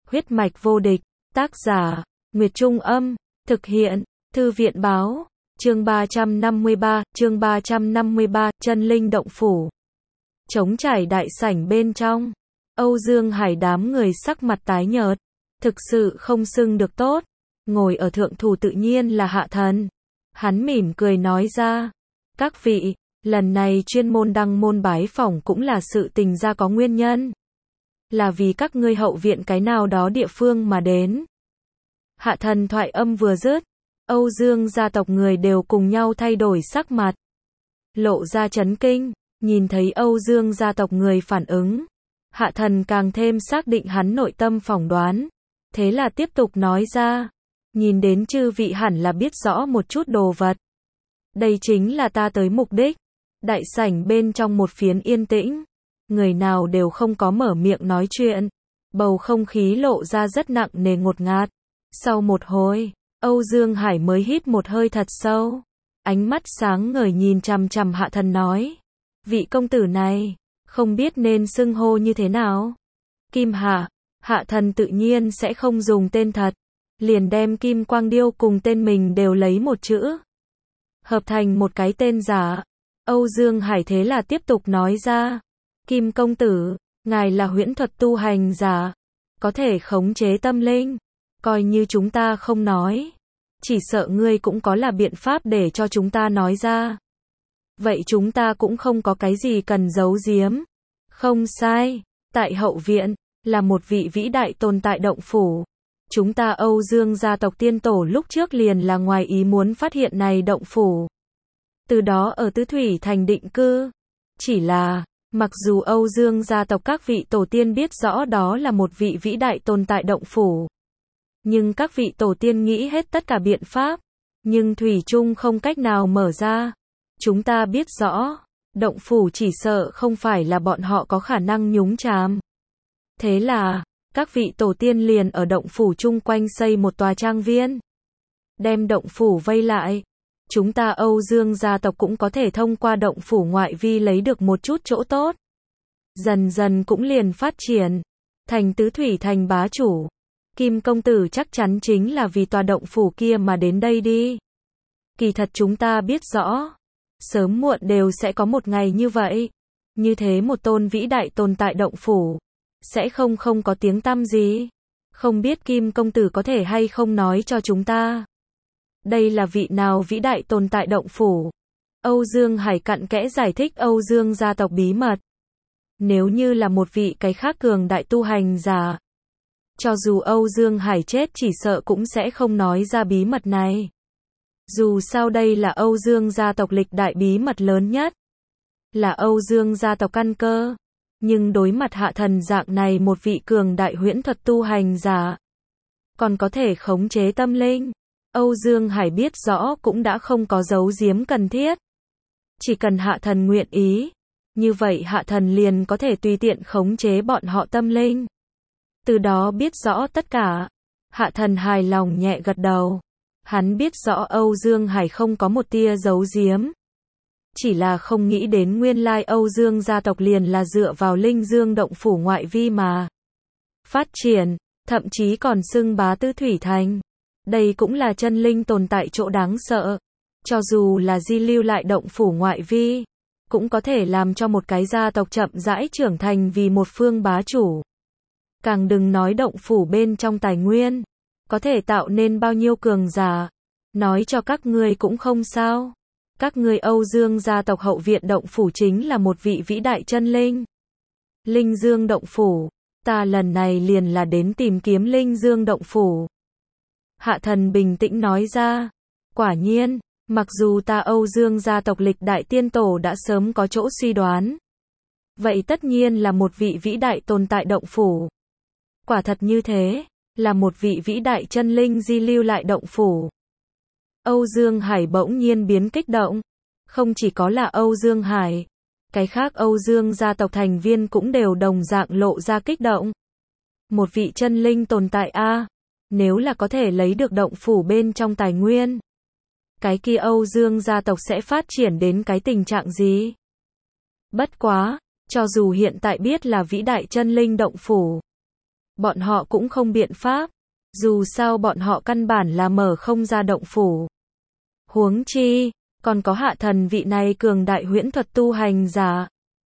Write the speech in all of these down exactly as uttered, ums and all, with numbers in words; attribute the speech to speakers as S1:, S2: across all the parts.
S1: Huyết mạch vô địch, tác giả, Nguyệt Trung Âm, thực hiện, Thư viện Báo, chương ba trăm năm mươi ba, chương ba trăm năm mươi ba, chân linh động phủ. Trống trải đại sảnh bên trong, Âu Dương Hải đám người sắc mặt tái nhợt, thực sự không xưng được tốt, ngồi ở thượng thủ tự nhiên là Hạ Thần. Hắn mỉm cười nói ra, các vị, lần này chuyên môn đăng môn bái phỏng cũng là sự tình ra có nguyên nhân. Là vì các ngươi hậu viện cái nào đó địa phương mà đến. Hạ Thần thoại âm vừa dứt, Âu Dương gia tộc người đều cùng nhau thay đổi sắc mặt. Lộ ra chấn kinh, nhìn thấy Âu Dương gia tộc người phản ứng. Hạ Thần càng thêm xác định hắn nội tâm phỏng đoán. Thế là tiếp tục nói ra, nhìn đến chư vị hẳn là biết rõ một chút đồ vật. Đây chính là ta tới mục đích. Đại sảnh bên trong một phiến yên tĩnh. Người nào đều không có mở miệng nói chuyện. Bầu không khí lộ ra rất nặng nề ngột ngạt. Sau một hồi, Âu Dương Hải mới hít một hơi thật sâu. Ánh mắt sáng ngời nhìn chằm chằm Hạ Thần nói. Vị công tử này, không biết nên xưng hô như thế nào. Kim Hạ, Hạ Thần tự nhiên sẽ không dùng tên thật. Liền đem Kim Quang Điêu cùng tên mình đều lấy một chữ. Hợp thành một cái tên giả. Âu Dương Hải thế là tiếp tục nói ra. Kim công tử, ngài là huyễn thuật tu hành giả. Có thể khống chế tâm linh. Coi như chúng ta không nói. Chỉ sợ ngươi cũng có là biện pháp để cho chúng ta nói ra. Vậy chúng ta cũng không có cái gì cần giấu giếm. Không sai, tại hậu viện, là một vị vĩ đại tồn tại động phủ. Chúng ta Âu Dương gia tộc tiên tổ lúc trước liền là ngoài ý muốn phát hiện này động phủ. Từ đó ở Tứ Thủy thành định cư. Chỉ là, mặc dù Âu Dương gia tộc các vị tổ tiên biết rõ đó là một vị vĩ đại tồn tại động phủ. Nhưng các vị tổ tiên nghĩ hết tất cả biện pháp. Nhưng Thủy chung không cách nào mở ra. Chúng ta biết rõ, động phủ chỉ sợ không phải là bọn họ có khả năng nhúng chàm. Thế là, các vị tổ tiên liền ở động phủ chung quanh xây một tòa trang viên. Đem động phủ vây lại. Chúng ta Âu Dương gia tộc cũng có thể thông qua động phủ ngoại vi lấy được một chút chỗ tốt. Dần dần cũng liền phát triển. Thành Tứ Thủy thành bá chủ. Kim công tử chắc chắn chính là vì tòa động phủ kia mà đến đây đi. Kỳ thật chúng ta biết rõ. Sớm muộn đều sẽ có một ngày như vậy. Như thế một tôn vĩ đại tồn tại động phủ. Sẽ không không có tiếng tăm gì. Không biết Kim công tử có thể hay không nói cho chúng ta. Đây là vị nào vĩ đại tồn tại động phủ. Âu Dương Hải cặn kẽ giải thích Âu Dương gia tộc bí mật. Nếu như là một vị cái khác cường đại tu hành giả. Cho dù Âu Dương Hải chết chỉ sợ cũng sẽ không nói ra bí mật này. Dù sao đây là Âu Dương gia tộc lịch đại bí mật lớn nhất. Là Âu Dương gia tộc căn cơ. Nhưng đối mặt Hạ Thần dạng này một vị cường đại huyễn thuật tu hành giả. Còn có thể khống chế tâm linh. Âu Dương Hải biết rõ cũng đã không có giấu giếm cần thiết. Chỉ cần Hạ Thần nguyện ý. Như vậy Hạ Thần liền có thể tùy tiện khống chế bọn họ tâm linh. Từ đó biết rõ tất cả. Hạ Thần hài lòng nhẹ gật đầu. Hắn biết rõ Âu Dương Hải không có một tia giấu giếm. Chỉ là không nghĩ đến nguyên lai Âu Dương gia tộc liền là dựa vào Linh Dương động phủ ngoại vi mà phát triển, thậm chí còn xưng bá Tứ Thủy thành. Đây cũng là chân linh tồn tại chỗ đáng sợ. Cho dù là di lưu lại động phủ ngoại vi, cũng có thể làm cho một cái gia tộc chậm rãi trưởng thành vì một phương bá chủ. Càng đừng nói động phủ bên trong tài nguyên, có thể tạo nên bao nhiêu cường giả. Nói cho các ngươi cũng không sao. Các ngươi Âu Dương gia tộc hậu viện động phủ chính là một vị vĩ đại chân linh. Linh Dương động phủ, ta lần này liền là đến tìm kiếm Linh Dương động phủ. Hạ Thần bình tĩnh nói ra, quả nhiên, mặc dù ta Âu Dương gia tộc lịch đại tiên tổ đã sớm có chỗ suy đoán. Vậy tất nhiên là một vị vĩ đại tồn tại động phủ. Quả thật như thế, là một vị vĩ đại chân linh di lưu lại động phủ. Âu Dương Hải bỗng nhiên biến kích động. Không chỉ có là Âu Dương Hải, cái khác Âu Dương gia tộc thành viên cũng đều đồng dạng lộ ra kích động. Một vị chân linh tồn tại a, nếu là có thể lấy được động phủ bên trong tài nguyên, cái kia Âu Dương gia tộc sẽ phát triển đến cái tình trạng gì? Bất quá, cho dù hiện tại biết là vĩ đại chân linh động phủ, bọn họ cũng không biện pháp. Dù sao bọn họ căn bản là mở không ra động phủ. Huống chi, còn có Hạ Thần vị này cường đại huyễn thuật tu hành giả.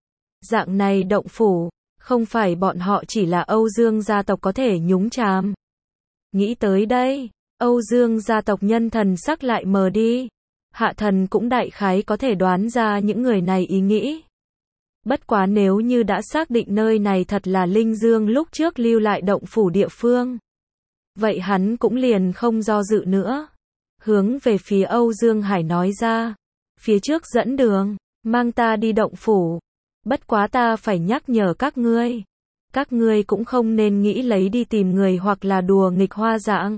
S1: Dạng này động phủ, không phải bọn họ chỉ là Âu Dương gia tộc có thể nhúng chàm. Nghĩ tới đây, Âu Dương gia tộc nhân thần sắc lại mờ đi. Hạ Thần cũng đại khái có thể đoán ra những người này ý nghĩ. Bất quá nếu như đã xác định nơi này thật là Linh Dương lúc trước lưu lại động phủ địa phương, vậy hắn cũng liền không do dự nữa. Hướng về phía Âu Dương Hải nói ra, phía trước dẫn đường, mang ta đi động phủ. Bất quá ta phải nhắc nhở các ngươi, các ngươi cũng không nên nghĩ lấy đi tìm người hoặc là đùa nghịch hoa dạng.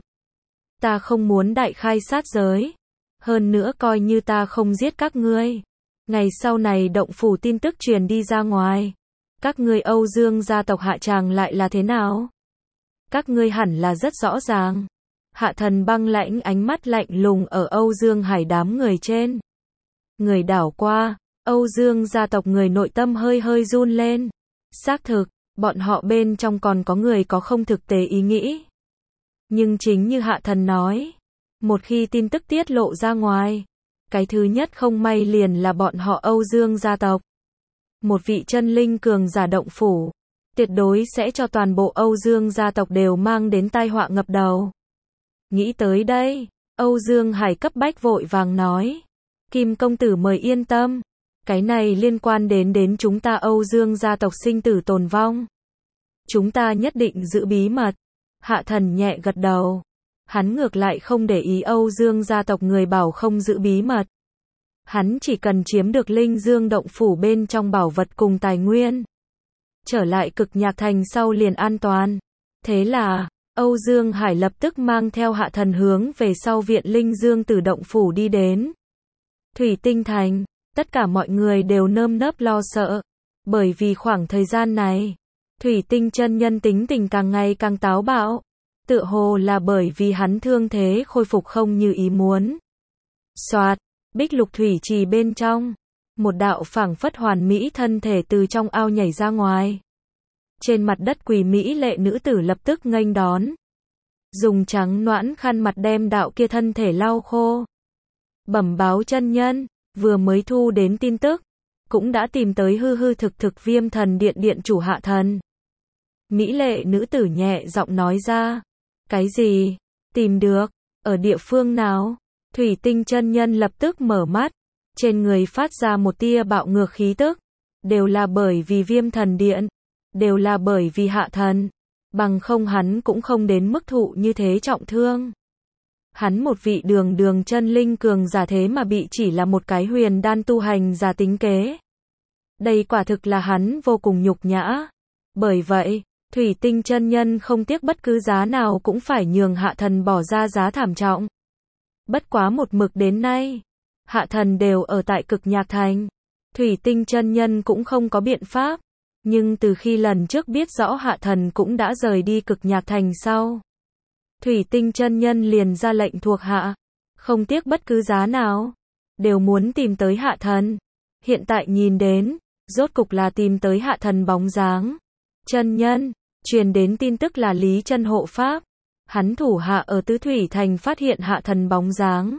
S1: Ta không muốn đại khai sát giới. Hơn nữa coi như ta không giết các ngươi, ngày sau này động phủ tin tức truyền đi ra ngoài, các ngươi Âu Dương gia tộc hạ tràng lại là thế nào? Các ngươi hẳn là rất rõ ràng. Hạ Thần băng lãnh ánh mắt lạnh lùng ở Âu Dương Hải đám người trên. Người đảo qua, Âu Dương gia tộc người nội tâm hơi hơi run lên. Xác thực, bọn họ bên trong còn có người có không thực tế ý nghĩ. Nhưng chính như Hạ Thần nói, một khi tin tức tiết lộ ra ngoài, cái thứ nhất không may liền là bọn họ Âu Dương gia tộc. Một vị chân linh cường giả động phủ, tuyệt đối sẽ cho toàn bộ Âu Dương gia tộc đều mang đến tai họa ngập đầu. Nghĩ tới đây, Âu Dương Hải cấp bách vội vàng nói, Kim công tử mời yên tâm, cái này liên quan đến đến chúng ta Âu Dương gia tộc sinh tử tồn vong. Chúng ta nhất định giữ bí mật. Hạ Thần nhẹ gật đầu. Hắn ngược lại không để ý Âu Dương gia tộc người bảo không giữ bí mật. Hắn chỉ cần chiếm được Linh Dương động phủ bên trong bảo vật cùng tài nguyên. Trở lại Cực Nhạc Thành sau liền an toàn. Thế là, Âu Dương Hải lập tức mang theo Hạ Thần hướng về sau viện Linh Dương Tử động phủ đi đến. Thủy Tinh Thành, tất cả mọi người đều nơm nớp lo sợ. Bởi vì khoảng thời gian này, Thủy Tinh chân nhân tính tình càng ngày càng táo bạo. Tựa hồ là bởi vì hắn thương thế khôi phục không như ý muốn. Soạt, Bích Lục thủy trì bên trong, một đạo phảng phất hoàn mỹ thân thể từ trong ao nhảy ra ngoài. Trên mặt đất quỳ mỹ lệ nữ tử lập tức nghênh đón. Dùng trắng noãn khăn mặt đem đạo kia thân thể lau khô. Bẩm báo chân nhân, vừa mới thu đến tin tức, cũng đã tìm tới hư hư thực thực Viêm Thần Điện điện chủ Hạ Thần. Mỹ lệ nữ tử nhẹ giọng nói ra. Cái gì? Tìm được? Ở địa phương nào? Thủy Tinh chân nhân lập tức mở mắt, trên người phát ra một tia bạo ngược khí tức. Đều là bởi vì Viêm Thần Điện, đều là bởi vì Hạ Thần, bằng không hắn cũng không đến mức thụ như thế trọng thương. Hắn một vị đường đường chân linh cường giả thế mà bị chỉ là một cái huyền đan tu hành giả tính kế. Đây quả thực là hắn vô cùng nhục nhã. Bởi vậy, Thủy Tinh chân nhân không tiếc bất cứ giá nào cũng phải nhường Hạ Thần bỏ ra giá thảm trọng. Bất quá một mực đến nay, Hạ Thần đều ở tại Cực Nhạc Thành. Thủy Tinh chân nhân cũng không có biện pháp. Nhưng từ khi lần trước biết rõ Hạ Thần cũng đã rời đi Cực Nhạc Thành sau, Thủy Tinh chân nhân liền ra lệnh thuộc hạ, không tiếc bất cứ giá nào, đều muốn tìm tới Hạ Thần. Hiện tại nhìn đến, rốt cục là tìm tới Hạ Thần bóng dáng. Chân nhân, truyền đến tin tức là Lý Chân hộ pháp. Hắn thủ hạ ở Tứ Thủy Thành phát hiện Hạ Thần bóng dáng.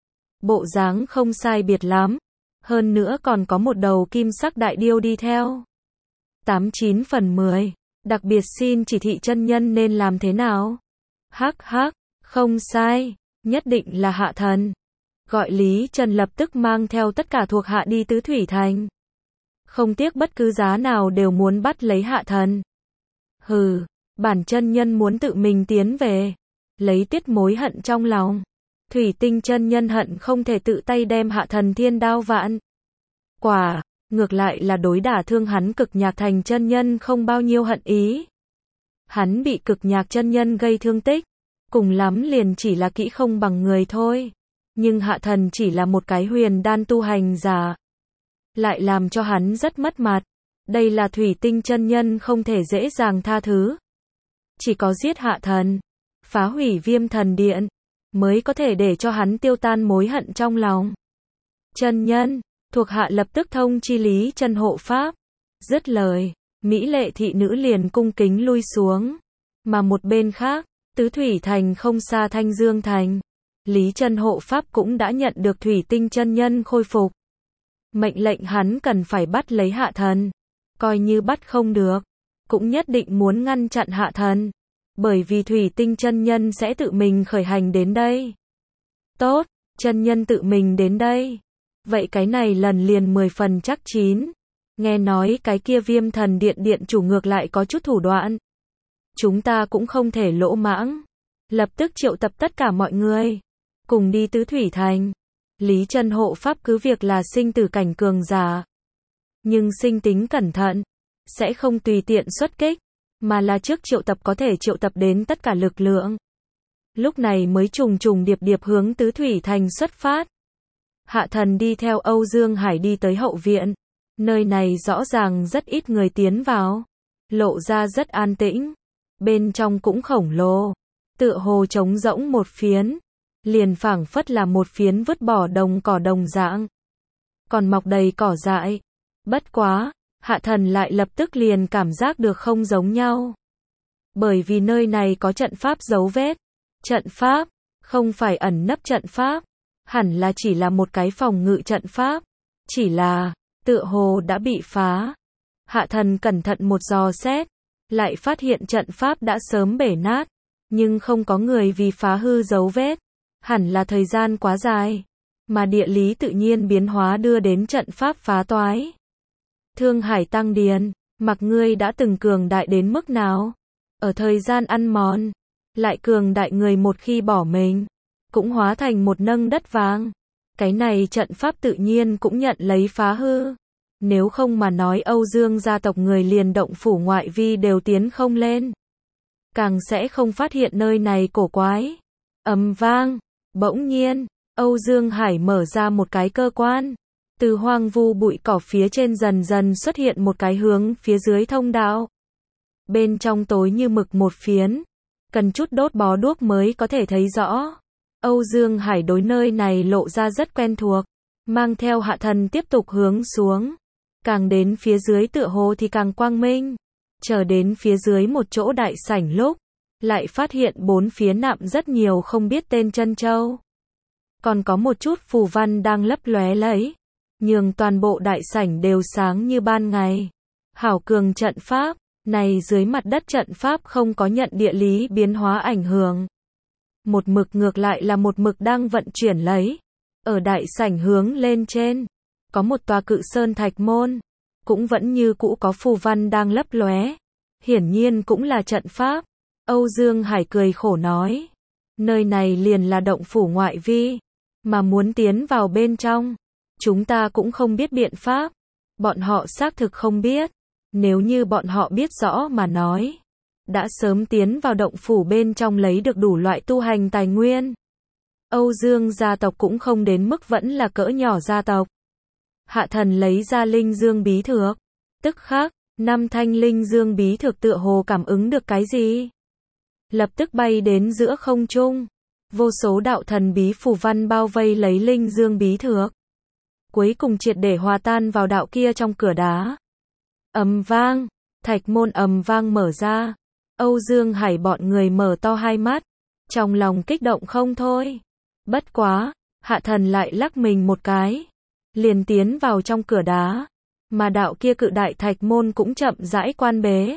S1: Bộ dáng không sai biệt lắm. Hơn nữa còn có một đầu kim sắc đại điêu đi theo. Tám chín phần mười. Đặc biệt xin chỉ thị chân nhân nên làm thế nào? Hắc hắc, không sai. Nhất định là Hạ Thần. Gọi Lý Chân lập tức mang theo tất cả thuộc hạ đi Tứ Thủy Thành. Không tiếc bất cứ giá nào đều muốn bắt lấy Hạ Thần. Hừ, bản chân nhân muốn tự mình tiến về, lấy tiết mối hận trong lòng. Thủy Tinh chân nhân hận không thể tự tay đem Hạ Thần thiên đao vạn. Quả, ngược lại là đối đả thương hắn Cực Nhạc Thành chân nhân không bao nhiêu hận ý. Hắn bị Cực Nhạc chân nhân gây thương tích, cùng lắm liền chỉ là kỹ không bằng người thôi. Nhưng Hạ Thần chỉ là một cái huyền đan tu hành giả, lại làm cho hắn rất mất mặt. Đây là Thủy Tinh chân nhân không thể dễ dàng tha thứ. Chỉ có giết Hạ Thần, phá hủy Viêm Thần Điện, mới có thể để cho hắn tiêu tan mối hận trong lòng. Chân nhân, thuộc hạ lập tức thông chi Lý Chân hộ pháp. Dứt lời, mỹ lệ thị nữ liền cung kính lui xuống. Mà một bên khác, Tứ Thủy Thành không xa Thanh Dương Thành, Lý Chân hộ pháp cũng đã nhận được Thủy Tinh chân nhân khôi phục. Mệnh lệnh hắn cần phải bắt lấy Hạ Thần. Coi như bắt không được, cũng nhất định muốn ngăn chặn Hạ Thần. Bởi vì Thủy Tinh chân nhân sẽ tự mình khởi hành đến đây. Tốt, chân nhân tự mình đến đây. Vậy cái này lần liền mười phần chắc chín. Nghe nói cái kia Viêm Thần Điện điện chủ ngược lại có chút thủ đoạn. Chúng ta cũng không thể lỗ mãng. Lập tức triệu tập tất cả mọi người. Cùng đi Tứ Thủy Thành. Lý Chân hộ pháp cứ việc là sinh tử cảnh cường giả. Nhưng sinh tính cẩn thận. Sẽ không tùy tiện xuất kích. Mà là trước triệu tập có thể triệu tập đến tất cả lực lượng. Lúc này mới trùng trùng điệp điệp hướng Tứ Thủy Thành xuất phát. Hạ Thần đi theo Âu Dương Hải đi tới hậu viện. Nơi này rõ ràng rất ít người tiến vào. Lộ ra rất an tĩnh. Bên trong cũng khổng lồ. Tựa hồ trống rỗng một phiến. Liền phảng phất là một phiến vứt bỏ đồng cỏ đồng dạng. Còn mọc đầy cỏ dại. Bất quá, Hạ Thần lại lập tức liền cảm giác được không giống nhau. Bởi vì nơi này có trận pháp dấu vết. Trận pháp, không phải ẩn nấp trận pháp. Hẳn là chỉ là một cái phòng ngự trận pháp. Chỉ là, tựa hồ đã bị phá. Hạ Thần cẩn thận một dò xét. Lại phát hiện trận pháp đã sớm bể nát. Nhưng không có người vì phá hư dấu vết. Hẳn là thời gian quá dài. Mà địa lý tự nhiên biến hóa đưa đến trận pháp phá toái. Thương Hải Tăng Điền, mặc ngươi đã từng cường đại đến mức nào. Ở thời gian ăn mòn. Lại cường đại người một khi bỏ mình. Cũng hóa thành một nâng đất vàng. Cái này trận pháp tự nhiên cũng nhận lấy phá hư. Nếu không mà nói Âu Dương gia tộc người liền động phủ ngoại vi đều tiến không lên. Càng sẽ không phát hiện nơi này cổ quái. Ầm vang. Bỗng nhiên, Âu Dương Hải mở ra một cái cơ quan. Từ hoang vu bụi cỏ phía trên dần dần xuất hiện một cái hướng phía dưới thông đạo. Bên trong tối như mực một phiến. Cần chút đốt bó đuốc mới có thể thấy rõ. Âu Dương Hải đối nơi này lộ ra rất quen thuộc. Mang theo Hạ Thần tiếp tục hướng xuống. Càng đến phía dưới tựa hồ thì càng quang minh. Chờ đến phía dưới một chỗ đại sảnh lúc. Lại phát hiện bốn phía nạm rất nhiều không biết tên chân châu. Còn có một chút phù văn đang lấp lóe lấy. Nhường toàn bộ đại sảnh đều sáng như ban ngày. Hảo cường trận pháp. Này dưới mặt đất trận pháp không có nhận địa lý biến hóa ảnh hưởng. Một mực ngược lại là một mực đang vận chuyển lấy. Ở đại sảnh hướng lên trên. Có một tòa cự sơn thạch môn. Cũng vẫn như cũ có phù văn đang lấp lóe. Hiển nhiên cũng là trận pháp. Âu Dương Hải cười khổ nói. Nơi này liền là động phủ ngoại vi. Mà muốn tiến vào bên trong. Chúng ta cũng không biết biện pháp. Bọn họ xác thực không biết. Nếu như bọn họ biết rõ mà nói. Đã sớm tiến vào động phủ bên trong lấy được đủ loại tu hành tài nguyên. Âu Dương gia tộc cũng không đến mức vẫn là cỡ nhỏ gia tộc. Hạ Thần lấy ra linh dương bí thược. Tức khắc, năm thanh linh dương bí thược tựa hồ cảm ứng được cái gì. Lập tức bay đến giữa không trung. Vô số đạo thần bí phù văn bao vây lấy linh dương bí thược. Cuối cùng triệt để hòa tan vào đạo kia trong cửa đá. Ầm vang, thạch môn ầm vang mở ra. Âu Dương Hải bọn người mở to hai mắt. Trong lòng kích động không thôi. Bất quá, Hạ Thần lại lắc mình một cái. Liền tiến vào trong cửa đá. Mà đạo kia cự đại thạch môn cũng chậm rãi quan bế.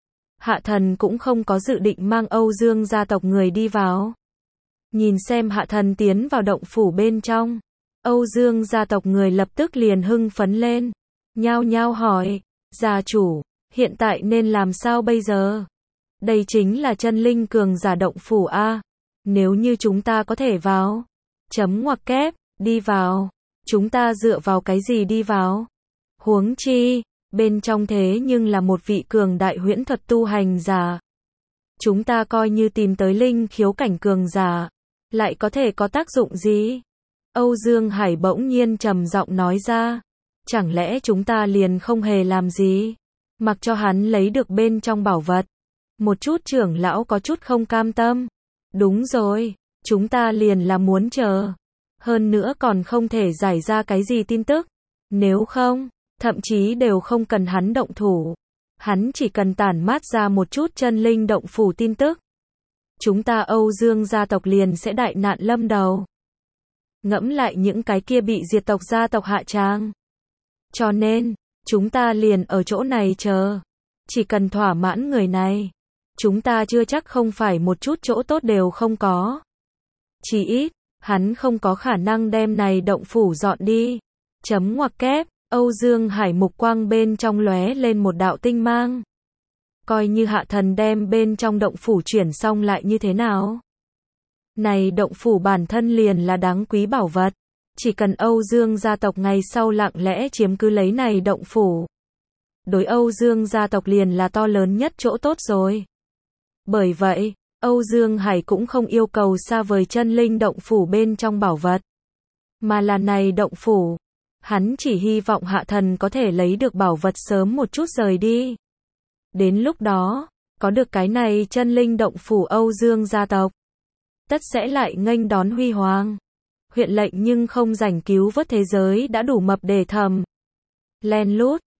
S1: Hạ Thần cũng không có dự định mang Âu Dương gia tộc người đi vào. Nhìn xem Hạ Thần tiến vào động phủ bên trong. Âu Dương gia tộc người lập tức liền hưng phấn lên. Nhao nhao hỏi, gia chủ, hiện tại nên làm sao bây giờ? Đây chính là chân linh cường giả động phủ A. Nếu như chúng ta có thể vào. Chấm ngoặc kép, đi vào. Chúng ta dựa vào cái gì đi vào? Huống chi, bên trong thế nhưng là một vị cường đại huyễn thuật tu hành giả. Chúng ta coi như tìm tới linh khiếu cảnh cường giả. Lại có thể có tác dụng gì? Âu Dương Hải bỗng nhiên trầm giọng nói ra. Chẳng lẽ chúng ta liền không hề làm gì? Mặc cho hắn lấy được bên trong bảo vật. Một chút trưởng lão có chút không cam tâm. Đúng rồi, chúng ta liền là muốn chờ. Hơn nữa còn không thể giải ra cái gì tin tức. Nếu không, thậm chí đều không cần hắn động thủ. Hắn chỉ cần tản mát ra một chút chân linh động phủ tin tức. Chúng ta Âu Dương gia tộc liền sẽ đại nạn lâm đầu. Ngẫm lại những cái kia bị diệt tộc gia tộc hạ tràng. Cho nên, chúng ta liền ở chỗ này chờ. Chỉ cần thỏa mãn người này. Chúng ta chưa chắc không phải một chút chỗ tốt đều không có. Chỉ ít, hắn không có khả năng đem này động phủ dọn đi. Chấm ngoặc kép, Âu Dương Hải mục quang bên trong lóe lên một đạo tinh mang. Coi như hạ thần đem bên trong động phủ chuyển xong lại như thế nào? Này động phủ bản thân liền là đáng quý bảo vật. Chỉ cần Âu Dương gia tộc ngày sau lặng lẽ chiếm cứ lấy này động phủ. Đối Âu Dương gia tộc liền là to lớn nhất chỗ tốt rồi. Bởi vậy, Âu Dương Hải cũng không yêu cầu xa vời chân linh động phủ bên trong bảo vật. Mà là này động phủ. Hắn chỉ hy vọng hạ thần có thể lấy được bảo vật sớm một chút rời đi. Đến lúc đó, có được cái này chân linh động phủ Âu Dương gia tộc. Tất sẽ lại nghênh đón huy hoàng. Huyện lệnh nhưng không rảnh cứu vớt thế giới đã đủ mập để thầm. Len lút.